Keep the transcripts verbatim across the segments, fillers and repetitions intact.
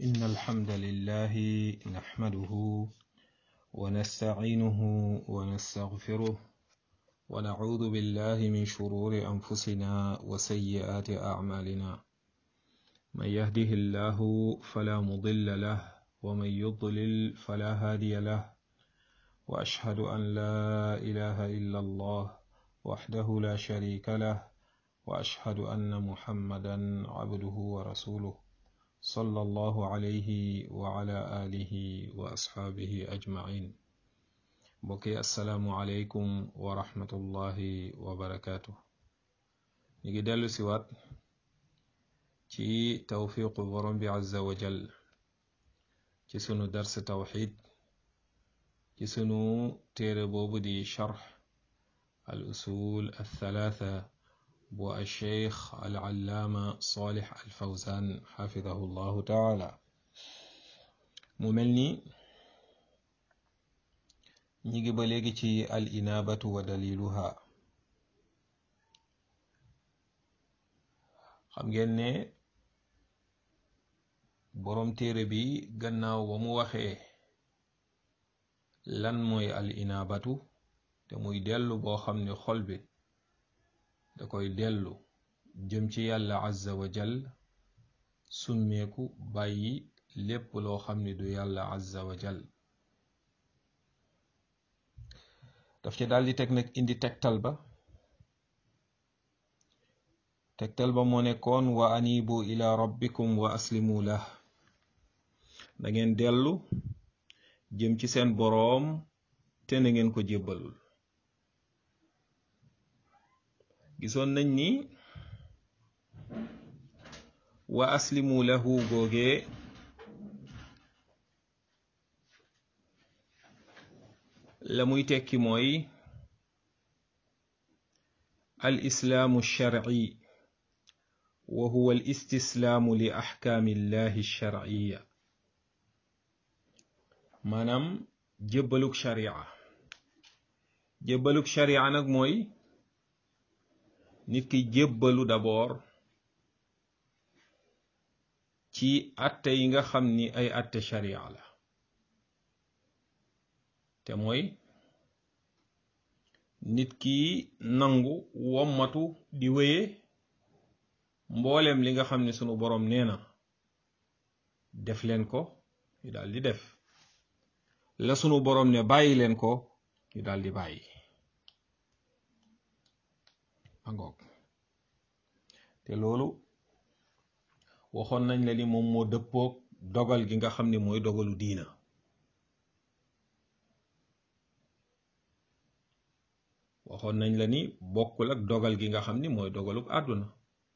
إن الحمد لله نحمده ونستعينه ونستغفره ونعوذ بالله من شرور أنفسنا وسيئات أعمالنا من يهده الله فلا مضل له ومن يضلل فلا هادي له وأشهد أن لا إله إلا الله وحده لا شريك له وأشهد أن محمدا عبده ورسوله صلى الله عليه وعلى آله وأصحابه أجمعين بقي السلام عليكم ورحمة الله وبركاته نيجي دلو سوات ci tawfiqu borom bi azza wa jal ci sunu dars tawxid ci sunu téere boobu di charx al usul al thalatha bu al cheikh al allaama salih al fawzan xafidahu llahu taala mu mel ni ñi ngi ba léegi ci al inaabatu wa daliluha xam ngeen ne boroom téere bi gannaaw ba mu waxee lan mooy al inaabatu te muy dellu boo xam ne xol bi da koy dellu jëm ci yàlla azza wa jal summeeku bàyyi lépp loo xam ne du yàlla azza wa jal daf ci daldi teg nag indi tegtal ba tegtal ba moo nekkoon wa anibu ila rabbikum wa aslimu lah da ngeen dellu jëm ci seen boroom te na ngeen ko jébbalul gisoon nañ ni wa aslimu lahu googee la muy tekki mooy al islaamu shar'i wa huwa al istislaamu li axkaami llahi shar'iyya maanaam jébbaluk sharia jébbaluk sharia nag mooy nit ki jébbalu d'abord ci atte yi nga xam ni ay atte sharia la te mooy nit ki nangu wommatu di wéye mboolem li nga xam ne sunu boroom nee na def leen ko ñu daal di def la sunu boroom ne bàyyi leen ko ñu daal di bàyyi angoog te loolu waxoon nañ la ni moom moo dëppoog dogal gi nga xam ne mooy dogalu diina waxoon nañ la ni bokkul ak dogal gi nga xam ni mooy dogaluk àdduna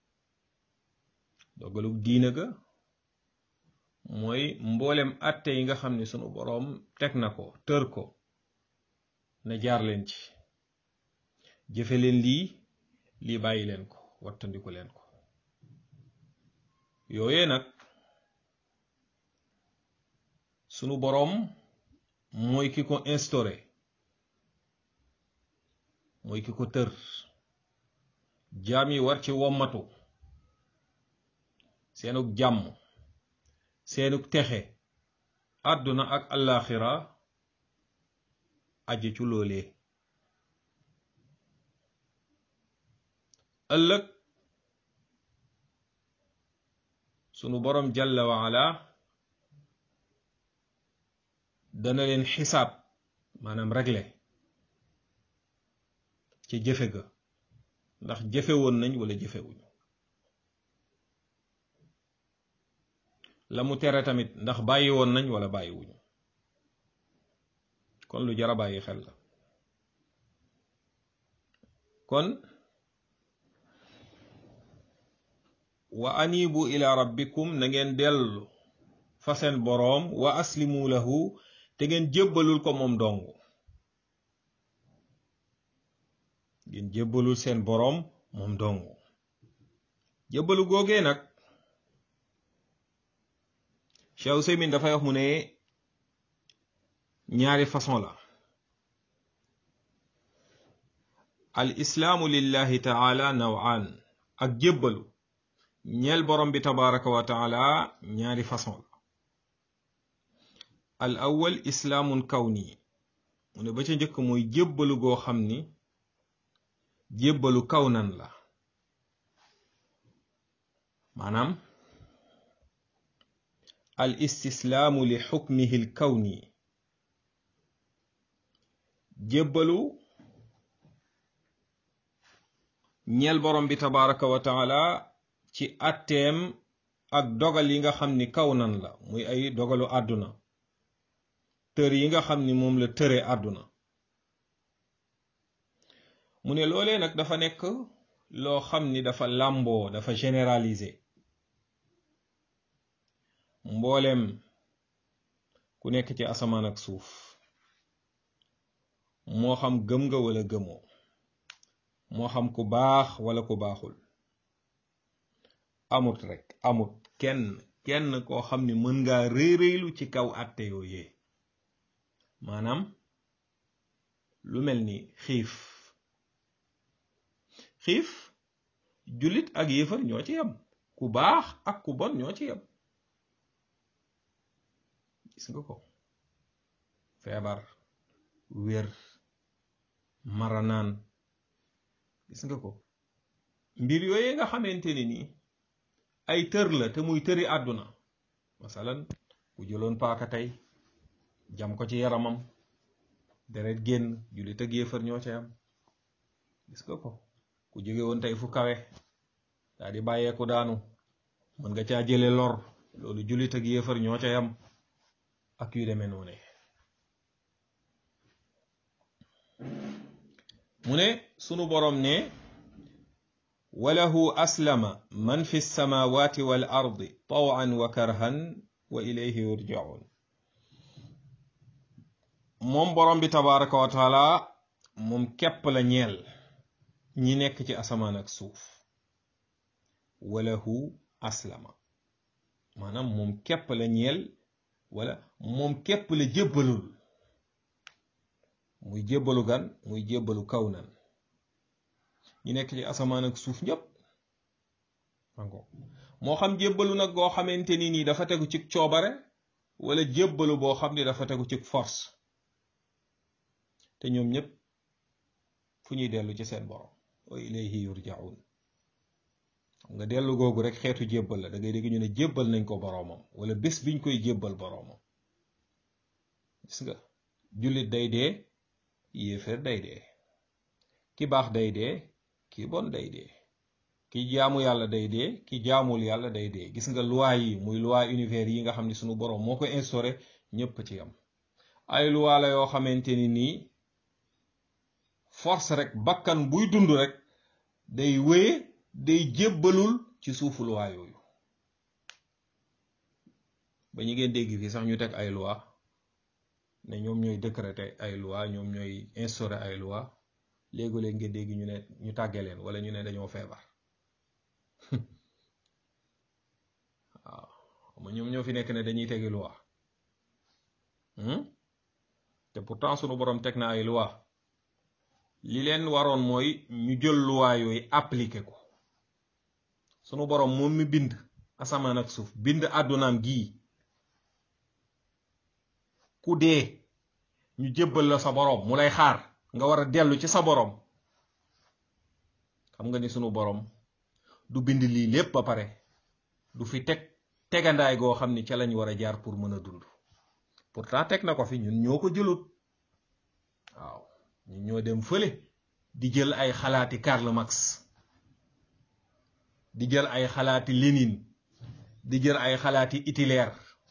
dogaluk diina ga mooy mboolem atte yi nga xam ne sunu boroom teg na ko tër ko na jaar leen ci jëfe leen lii lii bàyyi leen ko wattandiku leen ko yooyee nag sunu boroom mooy ki ko instauré mooy ki ko tër jaam yi war ci wommatu seenug jàmm seenug texe àdduna ak allaaxira aji ci loolee ëllëg sunu boroom jalla wa ala dana leen xisaab maanaam regle ci jëfe ga ndax jëfe woon nañ wala jëfewuñu la mu tere tamit ndax bàyyi woon nañ wala bàyyiwuñu kon lu jara bàyyi xel la kon wa anibu ila rabbikum na ngeen dellu fa seen boroom wa aslimu lahu te ngeen jébbalul ko moom dong ngeen jébbalul seen boroom moom dong jébbalu googee nag Cheikh Useymin dafay wax mu ne ñaari façon la al islaamu lillahi taala nawaan ak jébbalu ñeel borom bi tabaraka wa taala ñaari façon la al awwal islaamun kawni mu ne ba ca njëkk mooy jébbalu goo xam ni jébbalu kawnan la maanaam al istislaamu li xukmihi l kawni jébbalu ñeel borom bi tabaraka wa taala ci atteem ak dogal yi nga xam ni kawnan la muy ay dogalu àdduna tër yi nga xam ni moom la tëre àdduna mu ne loolee nag dafa nekk loo xam ni dafa làmboo dafa généraliser mbooleem ku nekk ci asamaan ak suuf moo xam gëm nga wala gëmoo moo xam ku baax wala ku baaxul amut rek amut kenn kenn koo xam ni mën ngaa rëy rëylu ci kaw àtte yooyee maanaam lu mel ni xiif xiif jullit ak yéefar ñoo ci yem ku baax ak ku bon ñoo ci yem gis nga ko feebar wér maranaan gis nga ko mbir yooyee nga xamante ni nii ay tër la te muy tëri àdduna masalan ku jëloon paaka tey jam ko ci yaramam deret génn jullit ak yéefar ñoo ca yam gis nga ko ku jóge woon tey fu kawe daa di bàyyeeku daanu mën nga caa jële lor loolu jullit ak yéefar ñoo ca yam ak yu demee noone mu ne sunu boroom ne walahu aslama man fi samawati wal ardi tawan wa karhan wa ilayhi yurjaun moom boroom bi tabaraka wa taala moom képp la ñeel ñi nekk ci asamaan ak suuf walahu aslama maanaam moom képp la ñeel wala moom képp la jébbalul muy jébbalu gan muy jébbalu kawnan ñi nekk ci asamaan ak suuf ñépp moo xam jébbalu nag goo xamante ni nii dafa tegu ci coobare wala jébbalu boo xam ni dafa tegu ci force te ñoom ñépp fu ñuy dellu ci seen borom wa ilayhi yurjaun xam nga dellu googu rek xeetu jébbal la da ngay dégg ñu ne jébbal nañ ko boroomam wala bés biñ koy jébbal boroomam gis nga jullit day dee yéeféer day dee ki baax day dee ki bon day dee ki jaamu yàlla day dee ki jaamul yàlla day dee gis nga loi yi muy loi univers yi nga xam ni sunu boroom moo ko instauré ñépp ci yam ay loi la yoo xamante ni nii force rek bakkan buy dund rek day wéye day jébbalul ci suufu loi yooyu ba ñu ngeen dégg fii sax ñu teg ay loi ne ñoom ñooy décréter ay loi ñoom ñooy instaurer ay loi léegi-léeg ngeen dégg ñu ne ñu tàggee leen wala ñu ne dañoo feebar waaw ma ñoom ñoo fi nekk ne dañuy tegi loi te pourtant sunu borom teg na ay loi li leen waroon mooy ñu jël loi yooyu appliquer ko sunu borom moom mi bind asamaan ak suuf bind àddunaam gii ku dee ñu jébbal la sa borom mu lay xaar nga war a dellu ci sa borom xam nga ni sunu borom du bind lii lépp ba pare du fi teg tegandaay goo xam ni ca lañ war a jaar pour mën a dund pourtant teg na ko fi ñun ñoo ko jëlut waaw ñun ñoo dem fële di jël ay xalaati Karl Marx di jël ay xalaati Lénine di jël ay xalaati Hitler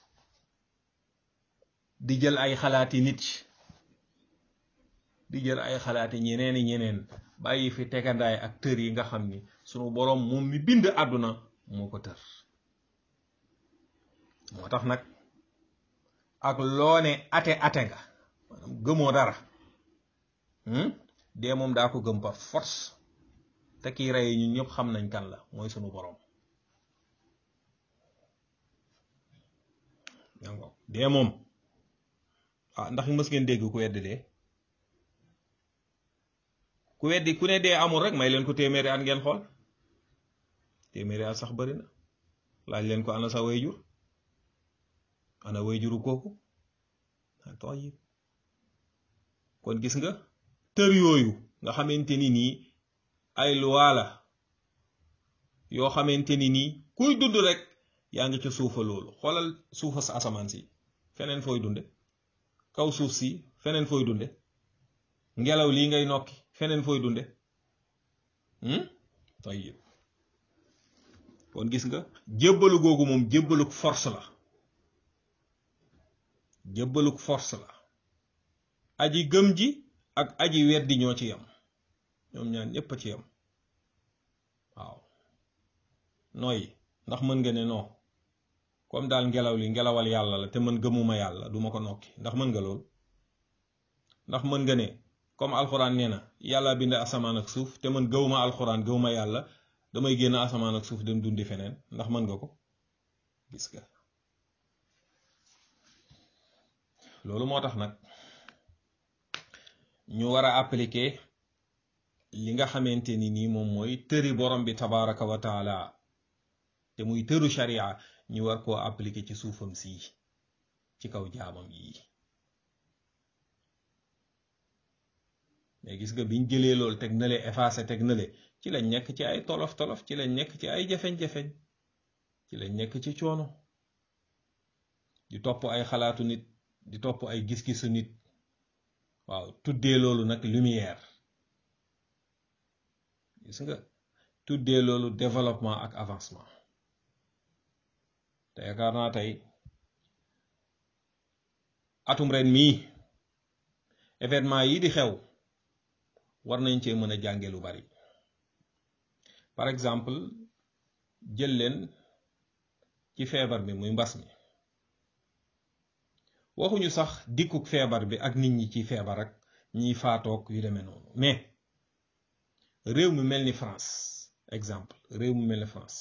di jël ay xalaati Nietzsche di jël ay xalaati ñeneeni ñeneen bàyyi fi tegandaay ak tër yi nga xam ni sunu boroom moom mi bind àdduna moo ko tër moo tax nag ak loone ate ate nga maanaam gëmoo dara dee moom daa ko gëm par force te kii rey ñun ñëpp xam nañ kan la mooy sunu boroom yango dee moom ah ndax mës ngeen dégg ku weddi dee ku weddi ku ne dee amul rek may leen ko téeméeri at ngeen xool téeméeri at sax bari na laaj leen ko ana sa wayjur ana wayjuru kooku tayib kon gis nga tër yooyu nga xamante ni nii ay loi la yoo xamante ni nii kuy dund rek yaa ngi ca suufa loolu xoolal suufa sa asamaan si feneen fooy dunde kaw suuf si feneen fooy dunde ngelaw lii ngay nokki feneen fooy dunde tayib kon gis nga jébbalu googu moom jébbaluk force la jébbaluk force la aji gëm ji ak aji weddi ñoo ci yam ñoom ñaan ñépp a ci yam waaw nooy ndax mën nga ne non comme daal ngelaw li ngelawal yàlla la te mën gëmuma yàlla duma ko nokki ndax mën nga lool ndax mën nga ne comme alxuraan nee na yàlla bind asamaan ak suuf te man gëwuma alxuraan gëwuma yàlla damay génn asamaan ak suuf dem dundi feneen ndax mën nga ko gis nga loolu moo tax nag ñu war a appliquer li nga xamante ni nii moom mooy tëri borom bi tabaraka wa taala te muy tëru sharia ñu war koo appliquer ci suufam sii ci kaw jaamam yii mais gis nga biñ jëlee loolu teg nale effacé teg nale ci lañ nekk ci ay tolof tolof ci lañ nekk ci ay jafeñ-jafeñ ci lañ nekk ci coono di topp ay xalaatu nit di topp ay gis-gisu nit waaw tuddee loolu nag lumière gis nga tuddee loolu développement ak avancement te yaakaar naa tey atum ren mii événement yi di xew war nañ cee mën a jànge lu bari par exemple jël leen ci feebar bi muy mbas mi waxuñu sax dikkuk feebar bi ak nit ñi ci feebar ak ñiy faatoog yu demee noonu mais réew mi mel ni France exemple réew mi mel ni France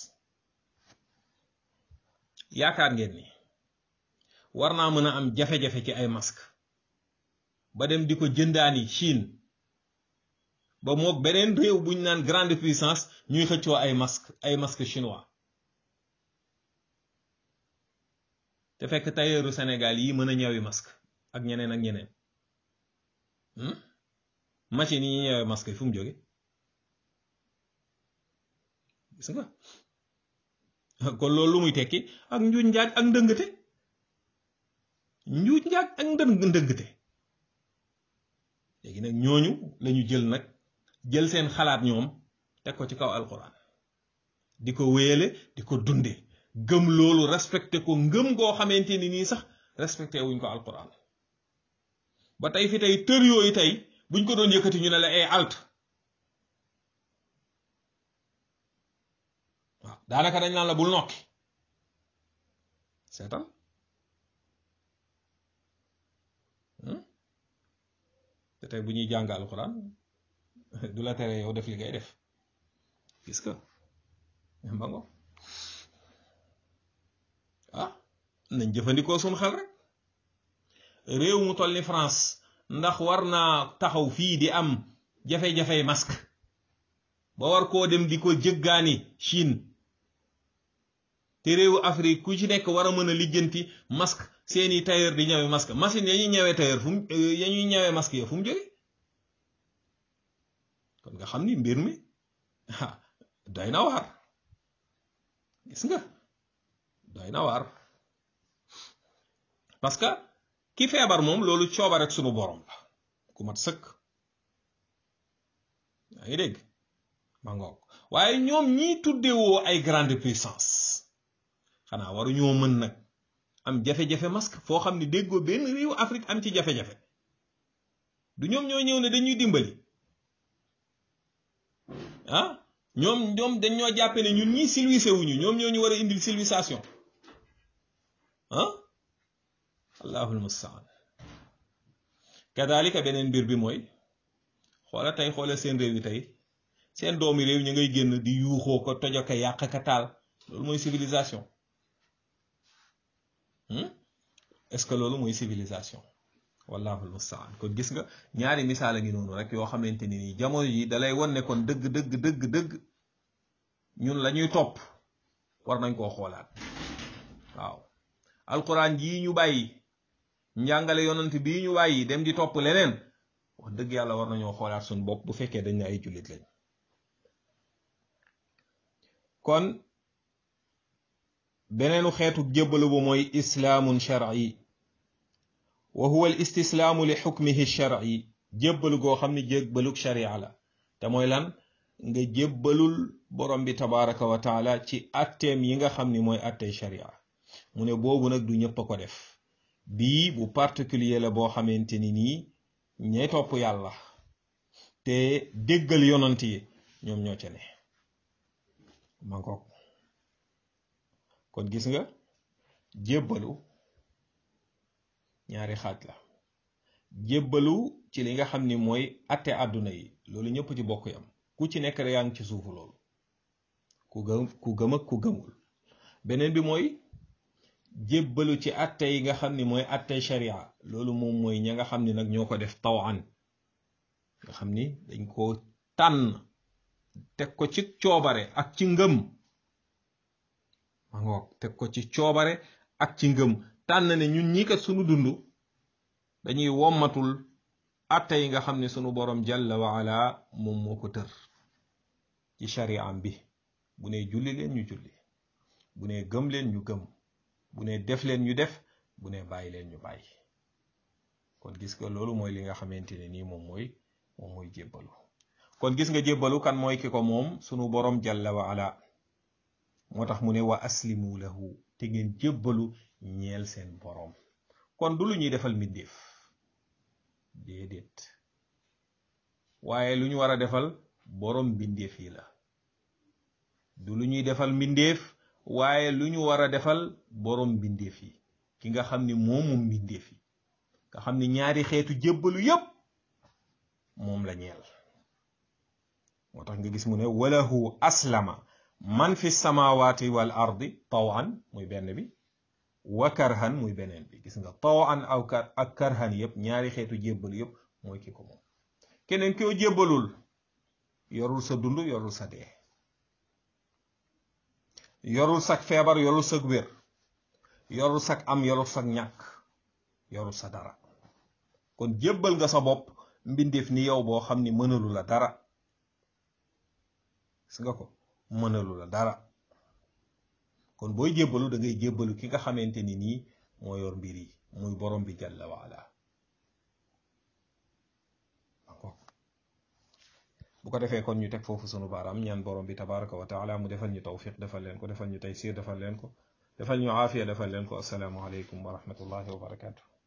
yaakaar ngeen ni war naa mën a am jafe-jafe ci ay masque ba dem di ko jëndaani Chine ba moog beneen réew buñ naan grande puissance ñuy xëccoo ay masque ay masque chinois te fekk tailleuru Sénégal yi mën a ñawi masque ak ñeneen ak ñeneen machine yi ñuy ñawi masque yi fu mu jóge gis nga kon loolu lu muy tekki ak njuuj njaaj ak ndëngte njuuj njaaj ak ndëng ndëngte léegi nag ñooñu lañu jël nag jël seen xalaat ñoom teg ko ci kaw alquran di ko wéyale di ko dunde gëm loolu respecté ko ngëm goo xamante ni nii sax respecté wuñ ko alquran ba tey fi tey tër yooyu tey buñ ko doon yëkkati ñu ne la ay alt waaw daanaka dañ naan la bul nokki seetal te tey bu ñuy jàng alquran du la tere yow def li ngay def gis nga ma ngo ah nañ jëfandikoo suñu xel rek réew mu toll ni France ndax war naa taxaw fii di am jafe-jafey masque ba war koo dem di ko jëggaani Chine te réewu Afrique ku ci nekk war a mën a lijjanti masque seeni tailleur di ñawe masque machine ya ñuy ñawee tailleur fu mu ya ñuy ñawee masque ya fu mu jóge kon nga xam ni mbir mi doy na waar gis nga doy na waar parce que ki feebar moom loolu cooba rek sunu borom la ku mat sëkk yaa ngi dégg ma ngoog waaye ñoom ñii tuddewoo ay grande puissance xanaa waru ñoo mën nag am jafe-jafe masque foo xam ne déggoo benn réew Afrique am ci jafe-jafe du ñoom ñoo ñëw ne dañuy dimbali ah ñoom ñoom dañ ñoo jàppe ne ñun ñii civilisé wuñu ñoom ñoo ñu war a indil civilisation ah allahul mustaan kadalika beneen mbir bi mooy xoola tey xoola seen réew yi tey seen doomi réew ñu ngay génn di yuuxoo ko tojo ko yàq ka taal loolu mooy civilisation est-ce que loolu mooy civilisation wallahul mustaan kon gis nga ñaari misaal a ngi noonu rek yoo xamante ni nii jamono yi dalay won ne kon dëgg dëgg dëgg dëgg ñun la ñuy topp war nañ koo xoolaat waaw alquran jii ñu bàyyi njàngale yonant bii ñu bàyyi dem di topp leneen wax dëgg yàlla war nañoo xoolaat suñu bopp bu fekkee dañ ne ay jullit lañ. kon beneenu xeetu jébbalu bu mooy islaamun shar'i wa huwa al istislaamu li xukmihi shar'i jébbalu goo xam ne jébbalug sharia la te mooy lan nga jébbalul borom bi tabaraka wa taala ci atteem yi nga xam ni mooy attey sharia mu ne boobu nag du ñëpp a ko def bii bu particulier la boo xamante ni nii ñay topp yàlla te déggal yonant yi ñoom ñoo ca ne man ko kon gis nga jébbalu ñaari xaaj la jébbalu ci li nga xam ni mooy atte àdduna yi loolu ñëpp ci bokk yam ku ci nekk rek yaa ngi ci suufu loolu ku gëm ku gëm ak ku gëmul beneen bi mooy jébbalu ci atte yi nga xam ni mooy atte sharia loolu moom mooy ña nga xam ni nag ñoo ko def tawan nga xam ni dañ ko tànn teg ko ci coobare ak ci ngëm ma ngoog teg ko ci coobare ak ci ngëm tànn ne ñun ñi kat sunu dund dañuy wommatul atte yi nga xam ne sunu borom jalla wa ala moom moo ko tër ci shari'am bi bu ne julli leen ñu julli bu ne gëm leen ñu gëm bu ne def leen ñu def bu ne bàyyi leen ñu bàyyi kon gis nga loolu mooy li nga xamante ne nii moom mooy moom mooy jébbalu kon gis nga jébbalu kan mooy ki ko moom sunu borom jalla wa ala moo tax mu ne wa aslimu lahu te ngeen jébbalu ñeel seen borom kon du lu ñuy defal mbindeef déedéet waaye lu ñu war a defal borom mbindeef yi la du lu ñuy defal mbindeef waaye lu ñu war a defal borom mbindeef yi ki nga xam ni moomum mbindeef yi nga xam ni ñaari xeetu jébbalu yépp moom la ñeel moo tax nga gis mu ne walahu aslama man fi samawati wal ardi tawan muy benn bi wa karhan muy beneen bi gis nga tawan aw ak karhan yépp ñaari xeetu jébbalu yépp mooy ki ko moom keneen koo jébbalul yorul sa dund yorul sa dee yorul sak feebar yorul sak wér yorul sak am yorul sak ñàkk yorul sa dara kon jébbal nga sa bopp mbindeef ni yow boo xam ni mënalu la dara gis nga ko mënalu la dara kon booy jébbalu da ngay jébbalu ki nga xamante ni nii moo yor mbir yi muy borom bi jalla wa ala bu ko defee kon ñu teg foofu sunu baaraam ñaan borom bi tabaraka wa taala mu defal ñu tawfiq defal leen ko defal ñu taysir defal leen ko defal ñu aafiya defal leen ko assalaamu aleykum wa rahmatullahi wa barakatuh